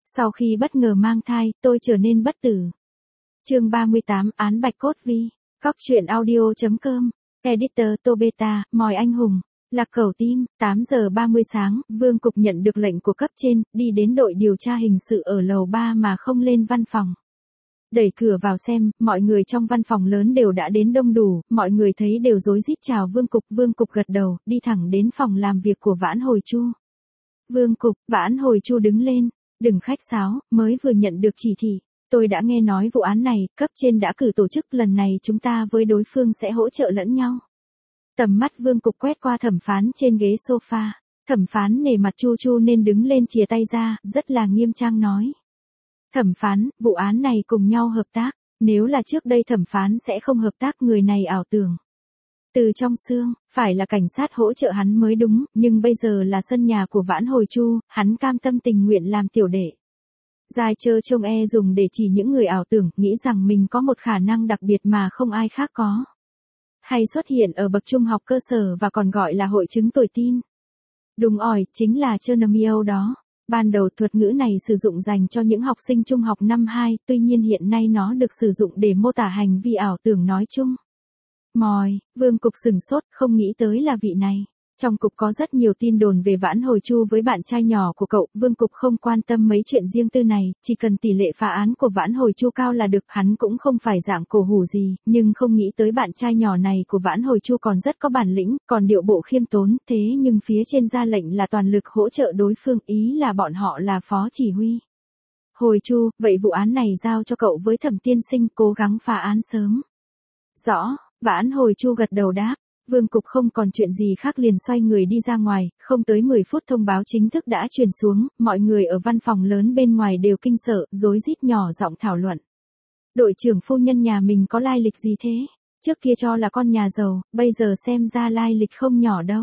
Sau khi bất ngờ mang thai, tôi trở nên bất tử. Chương 38, án Bạch Cốt Vi. Góc truyện audio.com. Editor Tobeta, Mòi Anh Hùng. Lạc Cẩu Tim, 8 giờ 30 sáng, Vương Cục nhận được lệnh của cấp trên, đi đến đội điều tra hình sự ở lầu 3 mà không lên văn phòng. Đẩy cửa vào xem, mọi người trong văn phòng lớn đều đã đến đông đủ, mọi người thấy đều rối rít chào Vương Cục gật đầu, đi thẳng đến phòng làm việc của Vãn Hồi Chu. Vương Cục, Vãn Hồi Chu đứng lên, đừng khách sáo, mới vừa nhận được chỉ thị. Tôi đã nghe nói vụ án này, cấp trên đã cử tổ chức, lần này chúng ta với đối phương sẽ hỗ trợ lẫn nhau. Tầm mắt Vương Cục quét qua thẩm phán trên ghế sofa, thẩm phán nể mặt Chu nên đứng lên chìa tay ra, rất là nghiêm trang nói. Thẩm phán, vụ án này cùng nhau hợp tác, nếu là trước đây thẩm phán sẽ không hợp tác, người này ảo tưởng. Từ trong xương, phải là cảnh sát hỗ trợ hắn mới đúng, nhưng bây giờ là sân nhà của Vãn Hồi Chu, hắn cam tâm tình nguyện làm tiểu đệ. Dài chơ trông dùng để chỉ những người ảo tưởng, nghĩ rằng mình có một khả năng đặc biệt mà không ai khác có. Hay xuất hiện ở bậc trung học cơ sở và còn gọi là hội chứng tuổi tin. Đúng rồi, chính là Chernomio đó. Ban đầu thuật ngữ này sử dụng dành cho những học sinh trung học năm 2, tuy nhiên hiện nay nó được sử dụng để mô tả hành vi ảo tưởng nói chung. Mòi, Vương Cục sửng sốt, không nghĩ tới là vị này. Trong cục có rất nhiều tin đồn về Vãn Hồi Chu với bạn trai nhỏ của cậu, Vương Cục không quan tâm mấy chuyện riêng tư này, chỉ cần tỷ lệ phá án của Vãn Hồi Chu cao là được, hắn cũng không phải dạng cổ hủ gì, nhưng không nghĩ tới bạn trai nhỏ này của Vãn Hồi Chu còn rất có bản lĩnh, còn điệu bộ khiêm tốn, thế nhưng phía trên ra lệnh là toàn lực hỗ trợ đối phương, ý là bọn họ là phó chỉ huy. Hồi Chu, vậy vụ án này giao cho cậu với Thẩm tiên sinh, cố gắng phá án sớm. Rõ, Vãn Hồi Chu gật đầu đáp. Vương Cục không còn chuyện gì khác liền xoay người đi ra ngoài, không tới 10 phút thông báo chính thức đã truyền xuống, mọi người ở văn phòng lớn bên ngoài đều kinh sợ, rối rít nhỏ giọng thảo luận. Đội trưởng phu nhân nhà mình có lai lịch gì thế? Trước kia cho là con nhà giàu, bây giờ xem ra lai lịch không nhỏ đâu.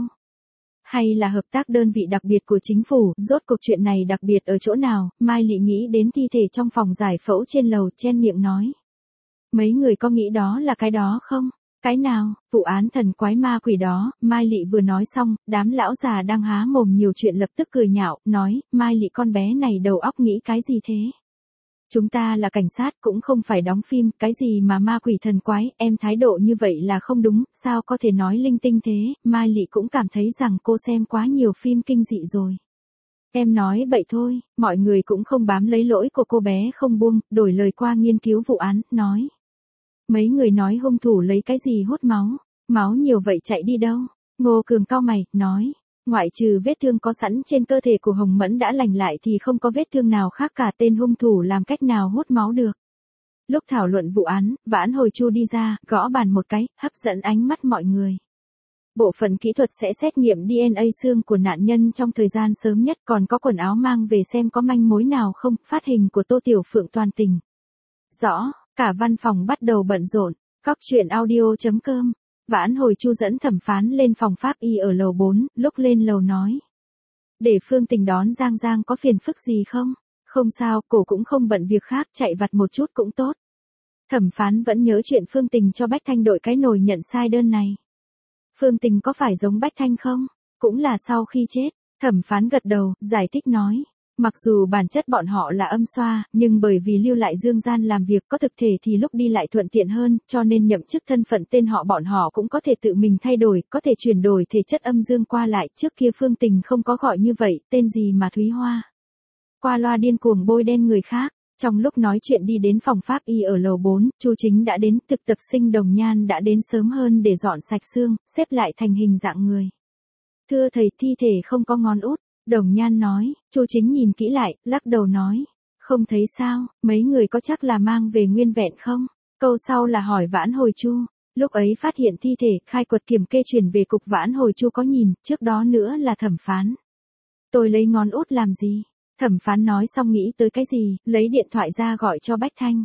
Hay là hợp tác đơn vị đặc biệt của chính phủ, rốt cuộc chuyện này đặc biệt ở chỗ nào? Mai Lị nghĩ đến thi thể trong phòng giải phẫu trên lầu, chen miệng nói. Mấy người có nghĩ đó là cái đó không? Cái nào, vụ án thần quái ma quỷ đó, Mai Lị vừa nói xong, đám lão già đang há mồm nhiều chuyện lập tức cười nhạo, nói, Mai Lị con bé này đầu óc nghĩ cái gì thế? Chúng ta là cảnh sát cũng không phải đóng phim, cái gì mà ma quỷ thần quái, em thái độ như vậy là không đúng, sao có thể nói linh tinh thế, Mai Lị cũng cảm thấy rằng cô xem quá nhiều phim kinh dị rồi. Em nói bậy thôi, mọi người cũng không bám lấy lỗi của cô bé không buông, đổi lời qua nghiên cứu vụ án, nói. Mấy người nói hung thủ lấy cái gì hút máu nhiều vậy chạy đi đâu? Ngô Cường cau mày, nói, ngoại trừ vết thương có sẵn trên cơ thể của Hồng Mẫn đã lành lại thì không có vết thương nào khác cả, tên hung thủ làm cách nào hút máu được. Lúc thảo luận vụ án, Vãn Hồi Chu đi ra, gõ bàn một cái, hấp dẫn ánh mắt mọi người. Bộ phận kỹ thuật sẽ xét nghiệm DNA xương của nạn nhân trong thời gian sớm nhất, còn có quần áo mang về xem có manh mối nào không, phát hình của Tô Tiểu Phượng toàn tình. Rõ. Cả văn phòng bắt đầu bận rộn. Góc truyện audio.com. Vãn Hồi Chu dẫn thẩm phán lên phòng pháp y ở lầu 4, lúc lên lầu nói. Để Phương Tình đón Giang có phiền phức gì không? Không sao, cổ cũng không bận việc khác, chạy vặt một chút cũng tốt. Thẩm phán vẫn nhớ chuyện Phương Tình cho Bách Thanh đội cái nồi nhận sai đơn này. Phương Tình có phải giống Bách Thanh không? Cũng là sau khi chết. Thẩm phán gật đầu, giải thích nói. Mặc dù bản chất bọn họ là âm xoa, nhưng bởi vì lưu lại dương gian làm việc có thực thể thì lúc đi lại thuận tiện hơn, cho nên nhậm chức thân phận tên họ bọn họ cũng có thể tự mình thay đổi, có thể chuyển đổi thể chất âm dương qua lại, trước kia Phương Tình không có gọi như vậy, tên gì mà Thúy Hoa. Qua loa điên cuồng bôi đen người khác, trong lúc nói chuyện đi đến phòng pháp y ở lầu 4, Chu Chính đã đến, thực tập sinh Đồng Nhan đã đến sớm hơn để dọn sạch xương, xếp lại thành hình dạng người. Thưa thầy, thi thể không có ngón út. Đồng Nhan nói, Chu Chính nhìn kỹ lại, lắc đầu nói, không thấy sao, mấy người có chắc là mang về nguyên vẹn không? Câu sau là hỏi Vãn Hồi Chu, lúc ấy phát hiện thi thể, khai quật kiểm kê chuyển về cục, Vãn Hồi Chu có nhìn, trước đó nữa là thẩm phán. Tôi lấy ngón út làm gì? Thẩm phán nói xong nghĩ tới cái gì, lấy điện thoại ra gọi cho Bách Thanh.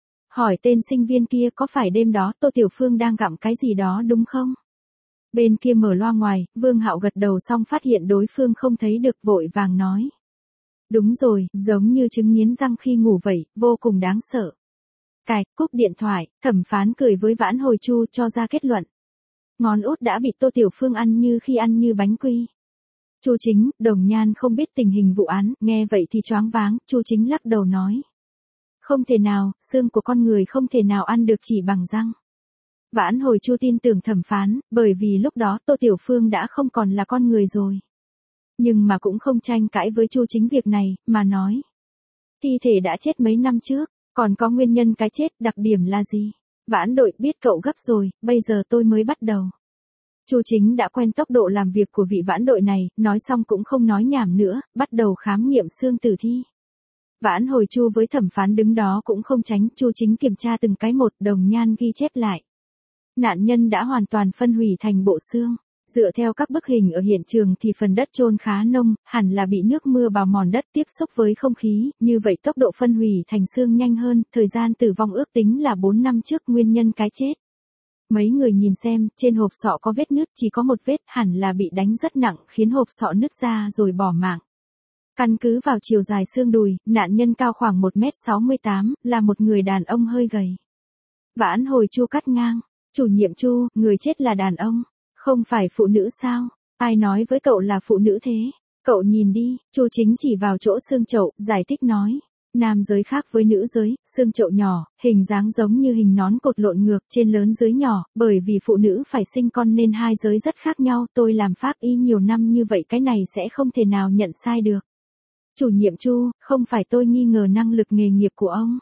Hỏi tên sinh viên kia có phải đêm đó Tô Tiểu Phương đang gặm cái gì đó đúng không? Bên kia mở loa ngoài, Vương Hạo gật đầu xong phát hiện đối phương không thấy được, vội vàng nói. Đúng rồi, giống như trứng nghiến răng khi ngủ vậy, vô cùng đáng sợ. Cúp điện thoại, thẩm phán cười với Vãn Hồi Chu cho ra kết luận. Ngón út đã bị Tô Tiểu Phương ăn như khi ăn như bánh quy. Chu Chính, Đồng Nhan không biết tình hình vụ án, nghe vậy thì choáng váng, Chu Chính lắc đầu nói. Không thể nào, xương của con người không thể nào ăn được chỉ bằng răng. Vãn Hồi Chu tin tưởng thẩm phán, bởi vì lúc đó Tô Tiểu Phương đã không còn là con người rồi. Nhưng mà cũng không tranh cãi với Chu Chính việc này, mà nói. Thi thể đã chết mấy năm trước, còn có nguyên nhân cái chết, đặc điểm là gì? Vãn Đội biết cậu gấp rồi, bây giờ tôi mới bắt đầu. Chu Chính đã quen tốc độ làm việc của vị Vãn Đội này, nói xong cũng không nói nhảm nữa, bắt đầu khám nghiệm xương tử thi. Vãn Hồi Chu với thẩm phán đứng đó cũng không tránh, Chu Chính kiểm tra từng cái một, Đồng Nhan ghi chép lại. Nạn nhân đã hoàn toàn phân hủy thành bộ xương. Dựa theo các bức hình ở hiện trường thì phần đất chôn khá nông, hẳn là bị nước mưa bào mòn đất tiếp xúc với không khí, như vậy tốc độ phân hủy thành xương nhanh hơn, thời gian tử vong ước tính là 4 năm trước, nguyên nhân cái chết. Mấy người nhìn xem, trên hộp sọ có vết nứt, chỉ có một vết, hẳn là bị đánh rất nặng, khiến hộp sọ nứt ra rồi bỏ mạng. Căn cứ vào chiều dài xương đùi, nạn nhân cao khoảng 1m68, là một người đàn ông hơi gầy. Vãn Hồi Chu cắt ngang. Chủ nhiệm Chu, người chết là đàn ông, không phải phụ nữ sao? Ai nói với cậu là phụ nữ thế? Cậu nhìn đi, Chu Chính chỉ vào chỗ xương chậu, giải thích nói. Nam giới khác với nữ giới, xương chậu nhỏ, hình dáng giống như hình nón cột lộn ngược, trên lớn dưới nhỏ, bởi vì phụ nữ phải sinh con nên hai giới rất khác nhau, tôi làm pháp y nhiều năm như vậy cái này sẽ không thể nào nhận sai được. Chủ nhiệm Chu, không phải tôi nghi ngờ năng lực nghề nghiệp của ông.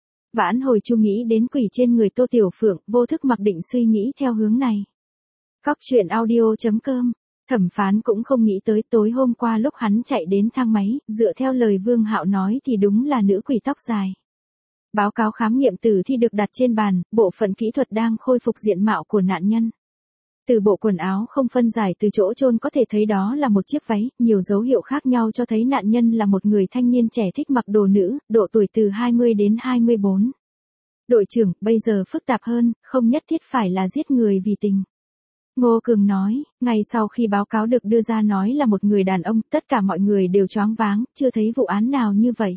Vãn Hồi Chu nghĩ đến quỷ trên người Tô Tiểu Phượng, vô thức mặc định suy nghĩ theo hướng này. Cóc truyện audio.com. Thẩm phán cũng không nghĩ tới tối hôm qua lúc hắn chạy đến thang máy, dựa theo lời Vương Hạo nói thì đúng là nữ quỷ tóc dài. Báo cáo khám nghiệm tử thi được đặt trên bàn, bộ phận kỹ thuật đang khôi phục diện mạo của nạn nhân. Từ bộ quần áo không phân giải từ chỗ chôn có thể thấy đó là một chiếc váy, nhiều dấu hiệu khác nhau cho thấy nạn nhân là một người thanh niên trẻ thích mặc đồ nữ, độ tuổi từ 20 đến 24. Đội trưởng, bây giờ phức tạp hơn, không nhất thiết phải là giết người vì tình. Ngô Cường nói, ngay sau khi báo cáo được đưa ra nói là một người đàn ông, tất cả mọi người đều choáng váng, chưa thấy vụ án nào như vậy.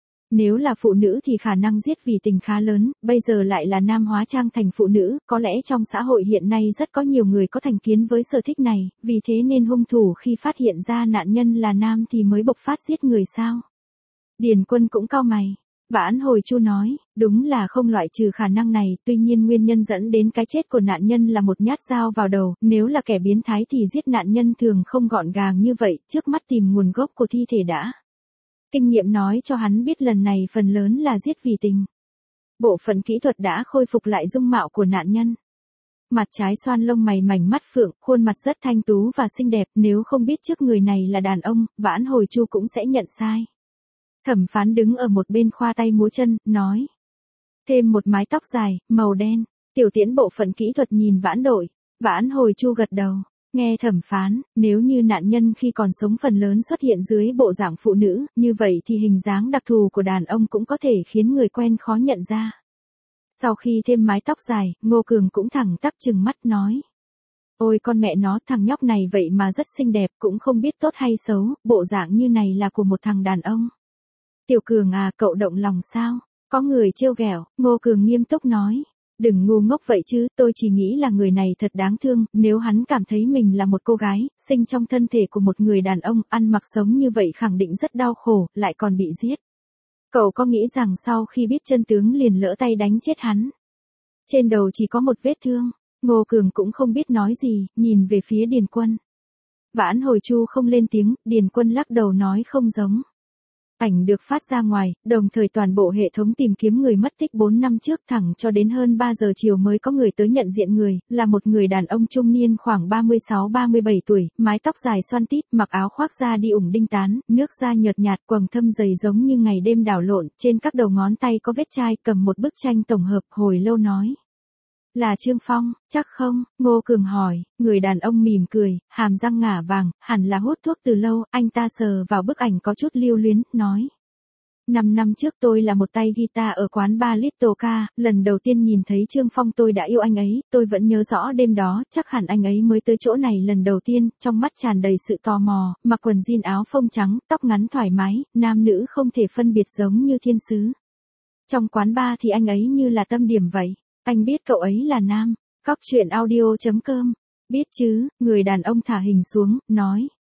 Nếu là phụ nữ thì khả năng giết vì tình khá lớn, bây giờ lại là nam hóa trang thành phụ nữ, có lẽ trong xã hội hiện nay rất có nhiều người có thành kiến với sở thích này, vì thế nên hung thủ khi phát hiện ra nạn nhân là nam thì mới bộc phát giết người sao. Điền Quân cũng cau mày. Vãn Hồi Chu nói, đúng là không loại trừ khả năng này, tuy nhiên nguyên nhân dẫn đến cái chết của nạn nhân là một nhát dao vào đầu, nếu là kẻ biến thái thì giết nạn nhân thường không gọn gàng như vậy, trước mắt tìm nguồn gốc của thi thể đã. Kinh nghiệm nói cho hắn biết lần này phần lớn là giết vì tình. Bộ phận kỹ thuật đã khôi phục lại dung mạo của nạn nhân. Mặt trái xoan lông mày mảnh mắt phượng, khuôn mặt rất thanh tú và xinh đẹp, nếu không biết trước người này là đàn ông, Vãn Hồi Chu cũng sẽ nhận sai. Thẩm phán đứng ở một bên khoa tay múa chân, nói. Thêm một mái tóc dài, màu đen, Tiểu Tiễn bộ phận kỹ thuật nhìn Vãn Đội. Vãn Hồi Chu gật đầu. Nghe thẩm phán, nếu như nạn nhân khi còn sống phần lớn xuất hiện dưới bộ dạng phụ nữ, như vậy thì hình dáng đặc thù của đàn ông cũng có thể khiến người quen khó nhận ra. Sau khi thêm mái tóc dài, Ngô Cường cũng thẳng tắp trừng mắt nói. Ôi con mẹ nó, thằng nhóc này vậy mà rất xinh đẹp, cũng không biết tốt hay xấu, bộ dạng như này là của một thằng đàn ông. Tiểu Cường à, cậu động lòng sao? Có người trêu ghẹo, Ngô Cường nghiêm túc nói. Đừng ngu ngốc vậy chứ, tôi chỉ nghĩ là người này thật đáng thương, nếu hắn cảm thấy mình là một cô gái, sinh trong thân thể của một người đàn ông, ăn mặc sống như vậy khẳng định rất đau khổ, lại còn bị giết. Cậu có nghĩ rằng sau khi biết chân tướng liền lỡ tay đánh chết hắn? Trên đầu chỉ có một vết thương, Ngô Cường cũng không biết nói gì, nhìn về phía Điền Quân. Vãn Hồi Chu không lên tiếng, Điền Quân lắc đầu nói không giống. Ảnh được phát ra ngoài, đồng thời toàn bộ hệ thống tìm kiếm người mất tích 4 năm trước thẳng cho đến hơn 3 giờ chiều mới có người tới nhận diện người, là một người đàn ông trung niên khoảng 36-37 tuổi, mái tóc dài xoăn tít, mặc áo khoác da đi ủng đinh tán, nước da nhợt nhạt, quầng thâm dày giống như ngày đêm đảo lộn, trên các đầu ngón tay có vết chai, cầm một bức tranh tổng hợp, hồi lâu nói. Là Trương Phong, chắc không? Ngô Cường hỏi, người đàn ông mỉm cười, hàm răng ngả vàng, hẳn là hút thuốc từ lâu, anh ta sờ vào bức ảnh có chút lưu luyến, nói. 5 năm trước tôi là một tay guitar ở quán bar Little Ca, lần đầu tiên nhìn thấy Trương Phong tôi đã yêu anh ấy, tôi vẫn nhớ rõ đêm đó, chắc hẳn anh ấy mới tới chỗ này lần đầu tiên, trong mắt tràn đầy sự tò mò, mặc quần jean áo phông trắng, tóc ngắn thoải mái, nam nữ không thể phân biệt giống như thiên sứ. Trong quán bar thì anh ấy như là tâm điểm vậy. Anh biết cậu ấy là nam. Cóc truyện audio.com. Biết chứ, người đàn ông thả hình xuống, nói.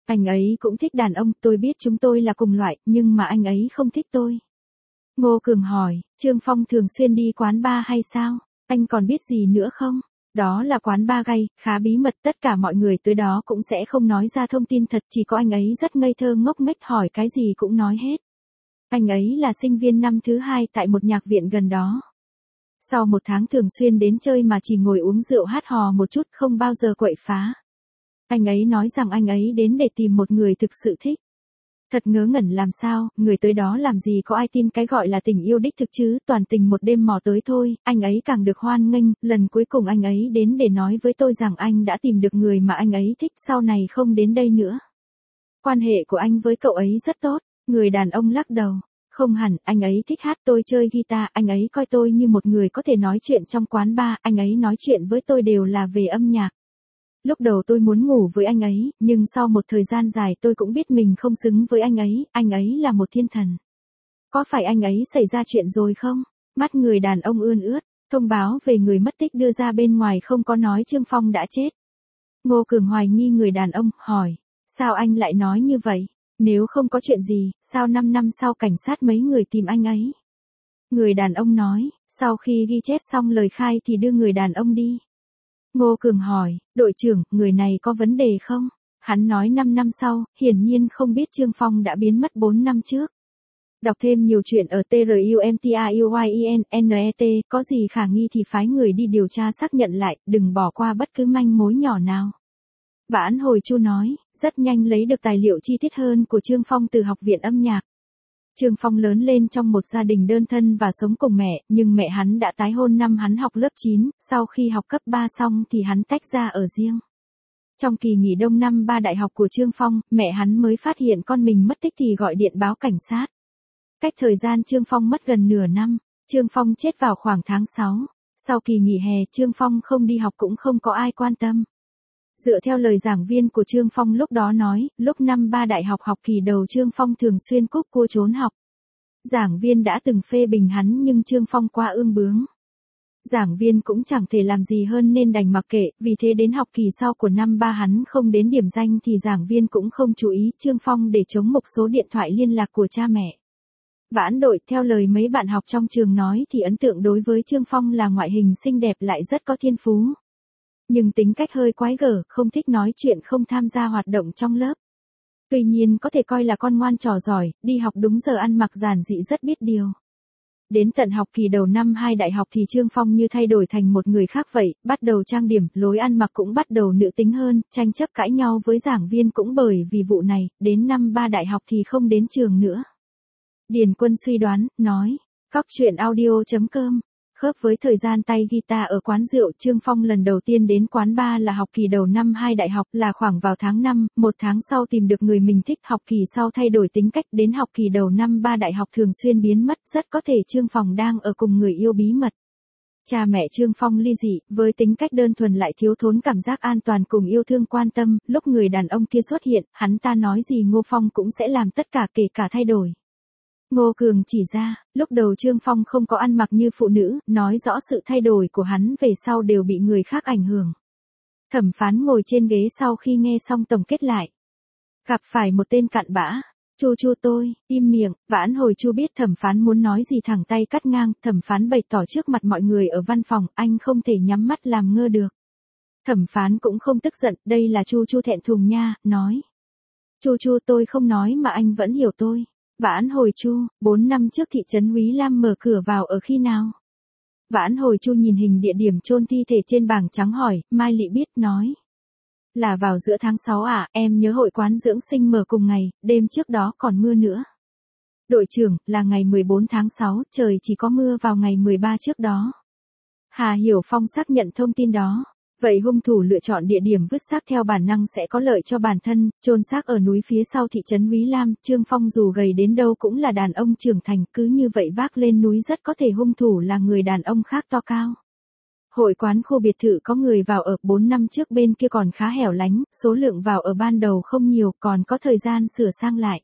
Anh ấy cũng thích đàn ông, tôi biết chúng tôi là cùng loại, nhưng mà anh ấy không thích tôi. Ngô Cường hỏi, Trương Phong thường xuyên đi quán bar hay sao? Anh còn biết gì nữa không? Đó là quán bar gay, khá bí mật, tất cả mọi người tới đó cũng sẽ không nói ra thông tin thật, chỉ có anh ấy rất ngây thơ ngốc nghếch, hỏi cái gì cũng nói hết. Anh ấy là sinh viên năm thứ 2 tại một nhạc viện gần đó. Sau 1 tháng thường xuyên đến chơi mà chỉ ngồi uống rượu hát hò một chút, không bao giờ quậy phá. Anh ấy nói rằng anh ấy đến để tìm một người thực sự thích. Thật ngớ ngẩn làm sao, người tới đó làm gì có ai tin cái gọi là tình yêu đích thực chứ, toàn tình một đêm mò tới thôi, anh ấy càng được hoan nghênh, lần cuối cùng anh ấy đến để nói với tôi rằng anh đã tìm được người mà anh ấy thích, sau này không đến đây nữa. Quan hệ của anh với cậu ấy rất tốt, người đàn ông lắc đầu. Không hẳn, anh ấy thích hát, tôi chơi guitar, anh ấy coi tôi như một người có thể nói chuyện trong quán bar, anh ấy nói chuyện với tôi đều là về âm nhạc. Lúc đầu tôi muốn ngủ với anh ấy, nhưng sau một thời gian dài tôi cũng biết mình không xứng với anh ấy là một thiên thần. Có phải anh ấy xảy ra chuyện rồi không? Mắt người đàn ông ươn ướt, thông báo về người mất tích đưa ra bên ngoài không có nói Trương Phong đã chết. Ngô Cường hoài nghi người đàn ông, hỏi, sao anh lại nói như vậy? Nếu không có chuyện gì, sao 5 năm sau cảnh sát mấy người tìm anh ấy? Người đàn ông nói, sau khi ghi chép xong lời khai thì đưa người đàn ông đi. Ngô Cường hỏi, đội trưởng, người này có vấn đề không? Hắn nói 5 năm sau, hiển nhiên không biết Trương Phong đã biến mất 4 năm trước. Đọc thêm nhiều chuyện ở trumtruyenet, có gì khả nghi thì phái người đi điều tra xác nhận lại, đừng bỏ qua bất cứ manh mối nhỏ nào. Vãn Hồi Chu nói, rất nhanh lấy được tài liệu chi tiết hơn của Trương Phong từ học viện âm nhạc. Trương Phong lớn lên trong một gia đình đơn thân và sống cùng mẹ, nhưng mẹ hắn đã tái hôn năm hắn học lớp 9, sau khi học cấp 3 xong thì hắn tách ra ở riêng. Trong kỳ nghỉ đông năm 3 đại học của Trương Phong, mẹ hắn mới phát hiện con mình mất tích thì gọi điện báo cảnh sát. Cách thời gian Trương Phong mất gần nửa năm, Trương Phong chết vào khoảng tháng 6. Sau kỳ nghỉ hè, Trương Phong không đi học cũng không có ai quan tâm. Dựa theo lời giảng viên của Trương Phong lúc đó nói, lúc năm 3 đại học học kỳ đầu Trương Phong thường xuyên cúp cua trốn học. Giảng viên đã từng phê bình hắn nhưng Trương Phong quá ương bướng. Giảng viên cũng chẳng thể làm gì hơn nên đành mặc kệ, vì thế đến học kỳ sau của năm 3 hắn không đến điểm danh thì giảng viên cũng không chú ý Trương Phong để chống một số điện thoại liên lạc của cha mẹ. Vãn Đội, theo lời mấy bạn học trong trường nói thì ấn tượng đối với Trương Phong là ngoại hình xinh đẹp lại rất có thiên phú. Nhưng tính cách hơi quái gở, không thích nói chuyện, không tham gia hoạt động trong lớp. Tuy nhiên có thể coi là con ngoan trò giỏi, đi học đúng giờ, ăn mặc giản dị, rất biết điều. Đến tận học kỳ đầu năm 2 đại học thì Trương Phong như thay đổi thành một người khác vậy, bắt đầu trang điểm, lối ăn mặc cũng bắt đầu nữ tính hơn, tranh chấp cãi nhau với giảng viên cũng bởi vì vụ này, đến năm 3 đại học thì không đến trường nữa. Điền Quân suy đoán, nói, Cóc truyện audio.com. Khớp với thời gian tay guitar ở quán rượu, Trương Phong lần đầu tiên đến quán bar là học kỳ đầu năm 2 đại học, là khoảng vào tháng 5, 1 tháng sau tìm được người mình thích, học kỳ sau thay đổi tính cách, đến học kỳ đầu năm 3 đại học thường xuyên biến mất, rất có thể Trương Phong đang ở cùng người yêu bí mật. Cha mẹ Trương Phong ly dị, với tính cách đơn thuần lại thiếu thốn cảm giác an toàn cùng yêu thương quan tâm, lúc người đàn ông kia xuất hiện, hắn ta nói gì Ngô Phong cũng sẽ làm tất cả, kể cả thay đổi. Ngô Cường chỉ ra, lúc đầu Trương Phong không có ăn mặc như phụ nữ, nói rõ sự thay đổi của hắn về sau đều bị người khác ảnh hưởng. Thẩm phán ngồi trên ghế sau khi nghe xong tổng kết lại. Gặp phải một tên cặn bã. Chu tôi, im miệng. Vãn Hồi Chu biết thẩm phán muốn nói gì thẳng tay cắt ngang, thẩm phán bày tỏ trước mặt mọi người ở văn phòng, anh không thể nhắm mắt làm ngơ được. Thẩm phán cũng không tức giận, đây là Chu thẹn thùng nha, nói. Chu tôi không nói mà anh vẫn hiểu tôi. Vãn Hồi Chu, 4 năm trước thị trấn Úy Lam mở cửa vào ở khi nào? Vãn Hồi Chu nhìn hình địa điểm chôn thi thể trên bảng trắng hỏi, Mai Lị biết, nói. Là vào giữa tháng 6 à, em nhớ hội quán dưỡng sinh mở cùng ngày, đêm trước đó còn mưa nữa. Đội trưởng, là ngày 14 tháng 6, trời chỉ có mưa vào ngày 13 trước đó. Hà Hiểu Phong xác nhận thông tin đó. Vậy hung thủ lựa chọn địa điểm vứt xác theo bản năng sẽ có lợi cho bản thân, chôn xác ở núi phía sau thị trấn Úy Lam, Trương Phong dù gầy đến đâu cũng là đàn ông trưởng thành, cứ như vậy vác lên núi rất có thể hung thủ là người đàn ông khác to cao. Hội quán khu biệt thự có người vào ở 4 năm trước bên kia còn khá hẻo lánh, số lượng vào ở ban đầu không nhiều, còn có thời gian sửa sang lại.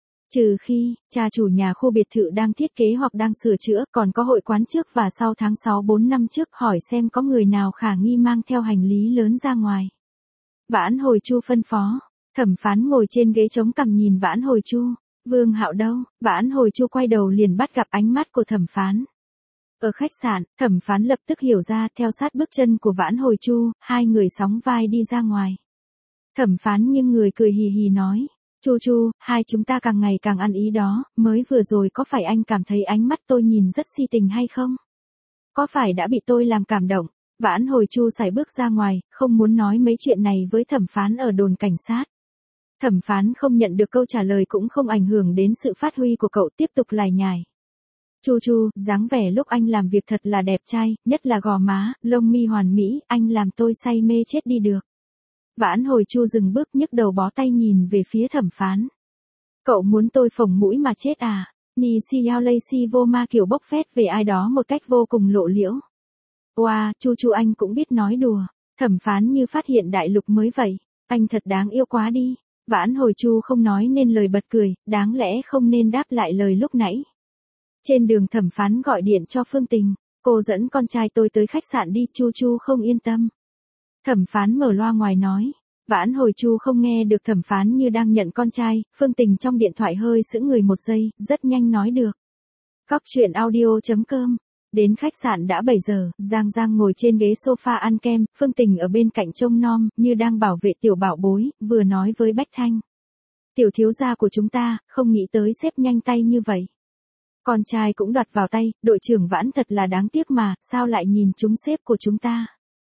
Trừ khi, cha chủ nhà khu biệt thự đang thiết kế hoặc đang sửa chữa, còn có hội quán trước và sau tháng 6 4 năm trước, hỏi xem có người nào khả nghi mang theo hành lý lớn ra ngoài. Vãn Hồi Chu phân phó, Thẩm Phán ngồi trên ghế chống cằm nhìn Vãn Hồi Chu. Vương Hạo đâu? Vãn Hồi Chu quay đầu liền bắt gặp ánh mắt của Thẩm Phán. Ở khách sạn, Thẩm Phán lập tức hiểu ra, theo sát bước chân của Vãn Hồi Chu, hai người sóng vai đi ra ngoài. Thẩm Phán nhưng người cười hì hì nói, Chu Chu, hai chúng ta càng ngày càng ăn ý đó, mới vừa rồi có phải anh cảm thấy ánh mắt tôi nhìn rất si tình hay không? Có phải đã bị tôi làm cảm động? Vãn Hồi Chu sải bước ra ngoài, không muốn nói mấy chuyện này với Thẩm Phán ở đồn cảnh sát. Thẩm Phán không nhận được câu trả lời cũng không ảnh hưởng đến sự phát huy của cậu, tiếp tục lải nhải. Chu Chu, dáng vẻ lúc anh làm việc thật là đẹp trai, nhất là gò má, lông mi hoàn mỹ, anh làm tôi say mê chết đi được. Vãn Hồi Chu dừng bước nhấc đầu bó tay nhìn về phía Thẩm Phán. Cậu muốn tôi phồng mũi mà chết à? Ni si yao lây si vô ma kiểu bốc phét về ai đó một cách vô cùng lộ liễu. Wow, Chu Chu anh cũng biết nói đùa. Thẩm Phán như phát hiện đại lục mới vậy. Anh thật đáng yêu quá đi. Vãn Hồi Chu không nói nên lời bật cười, đáng lẽ không nên đáp lại lời lúc nãy. Trên đường Thẩm Phán gọi điện cho Phương Tình. Cô dẫn con trai tôi tới khách sạn đi, Chu Chu không yên tâm. Thẩm Phán mở loa ngoài nói. Vãn Hồi Chu không nghe được Thẩm Phán như đang nhận con trai, Phương Tình trong điện thoại hơi sững người một giây, rất nhanh nói được. Cóc truyện audio.com. Đến khách sạn đã 7 giờ, Giang Giang ngồi trên ghế sofa ăn kem, Phương Tình ở bên cạnh trông nom, như đang bảo vệ tiểu bảo bối, vừa nói với Bách Thanh. Tiểu thiếu gia của chúng ta, không nghĩ tới xếp nhanh tay như vậy. Con trai cũng đoạt vào tay, đội trưởng Vãn thật là đáng tiếc mà, sao lại nhìn chúng xếp của chúng ta.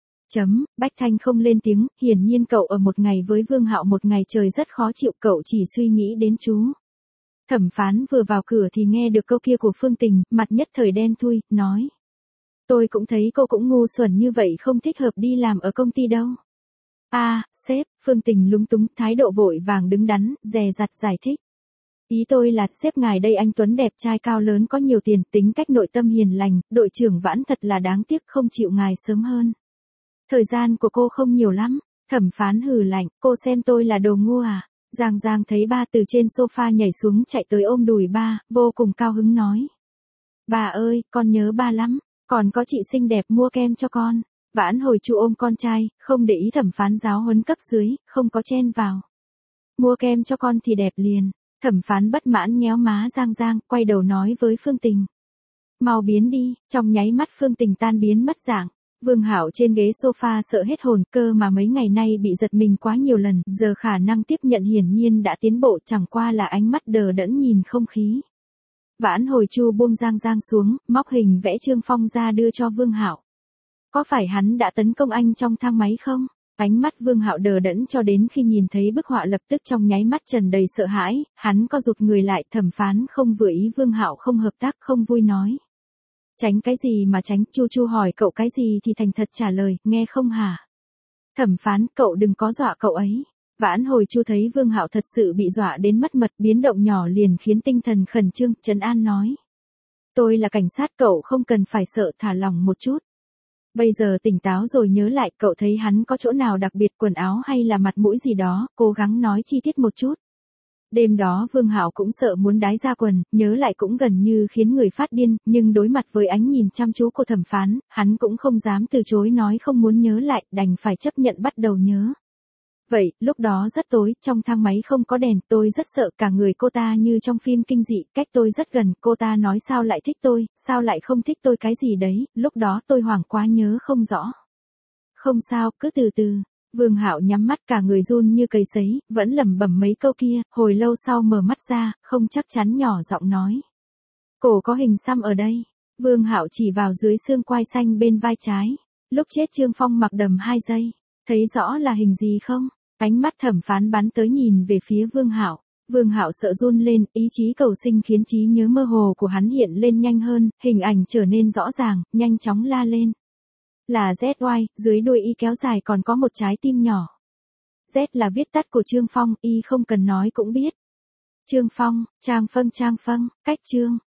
Bách Thanh không lên tiếng, hiển nhiên cậu ở một ngày với Vương Hạo một ngày trời rất khó chịu, cậu chỉ suy nghĩ đến chú. Thẩm Phán vừa vào cửa thì nghe được câu kia của Phương Tình, mặt nhất thời đen thui, nói. Tôi cũng thấy cô cũng ngu xuẩn như vậy, không thích hợp đi làm ở công ty đâu. Sếp, Phương Tình lúng túng, thái độ vội vàng đứng đắn, dè dặt giải thích. Ý tôi là, sếp ngài đây anh Tuấn đẹp trai cao lớn có nhiều tiền, tính cách nội tâm hiền lành, đội trưởng Vãn thật là đáng tiếc không chịu ngài sớm hơn. Thời gian của cô không nhiều lắm. Thẩm Phán hừ lạnh, cô xem tôi là đồ ngu à? Giang Giang thấy ba từ trên sofa nhảy xuống chạy tới ôm đùi ba, vô cùng cao hứng nói. Bà ơi, con nhớ ba lắm, còn có chị xinh đẹp mua kem cho con. Vãn Hồi Chu ôm con trai, không để ý Thẩm Phán giáo huấn cấp dưới, không có chen vào. Mua kem cho con thì đẹp liền. Thẩm Phán bất mãn nhéo má Giang Giang, quay đầu nói với Phương Tình. Mau biến đi, trong nháy mắt Phương Tình tan biến mất dạng. Vương Hạo trên ghế sofa sợ hết hồn, cơ mà mấy ngày nay bị giật mình quá nhiều lần, giờ khả năng tiếp nhận hiển nhiên đã tiến bộ, chẳng qua là ánh mắt đờ đẫn nhìn không khí. Vãn Hồi Chu buông Giang Giang xuống, móc hình vẽ Trương Phong ra đưa cho Vương Hạo. Có phải hắn đã tấn công anh trong thang máy không? Ánh mắt Vương Hạo đờ đẫn cho đến khi nhìn thấy bức họa lập tức trong nháy mắt tràn đầy sợ hãi, hắn co rụt người lại. Thẩm Phán không vừa ý Vương Hạo không hợp tác, không vui nói. Tránh cái gì mà tránh, Chu Chu hỏi cậu cái gì thì thành thật trả lời, nghe không hả? Thẩm Phán, cậu đừng có dọa cậu ấy. Vãn Hồi Chu thấy Vương Hạo thật sự bị dọa đến mất mật, biến động nhỏ liền khiến tinh thần khẩn trương, trấn an nói. Tôi là cảnh sát, cậu không cần phải sợ, thả lỏng một chút. Bây giờ tỉnh táo rồi nhớ lại, cậu thấy hắn có chỗ nào đặc biệt, quần áo hay là mặt mũi gì đó, cố gắng nói chi tiết một chút. Đêm đó Vương Hạo cũng sợ muốn đái ra quần, nhớ lại cũng gần như khiến người phát điên, nhưng đối mặt với ánh nhìn chăm chú của Thẩm Phán, hắn cũng không dám từ chối nói không muốn nhớ lại, đành phải chấp nhận bắt đầu nhớ. Vậy, lúc đó rất tối, trong thang máy không có đèn, tôi rất sợ, cả người cô ta như trong phim kinh dị, cách tôi rất gần, cô ta nói sao lại thích tôi, sao lại không thích tôi cái gì đấy, lúc đó tôi hoảng quá nhớ không rõ. Không sao, cứ từ từ. Vương Hạo nhắm mắt cả người run như cầy sấy, vẫn lẩm bẩm mấy câu kia, hồi lâu sau mở mắt ra, không chắc chắn nhỏ giọng nói. Cổ có hình xăm ở đây. Vương Hạo chỉ vào dưới xương quai xanh bên vai trái. Lúc chết Trương Phong mặc đầm 2 giây. Thấy rõ là hình gì không? Ánh mắt Thẩm Phán bắn tới nhìn về phía Vương Hạo. Vương Hạo sợ run lên, ý chí cầu sinh khiến trí nhớ mơ hồ của hắn hiện lên nhanh hơn, hình ảnh trở nên rõ ràng, nhanh chóng la lên. Là ZY, dưới đuôi y kéo dài còn có một trái tim nhỏ. Z là viết tắt của Trương Phong, y không cần nói cũng biết. Trương Phong, Trang Phân, cách Trương.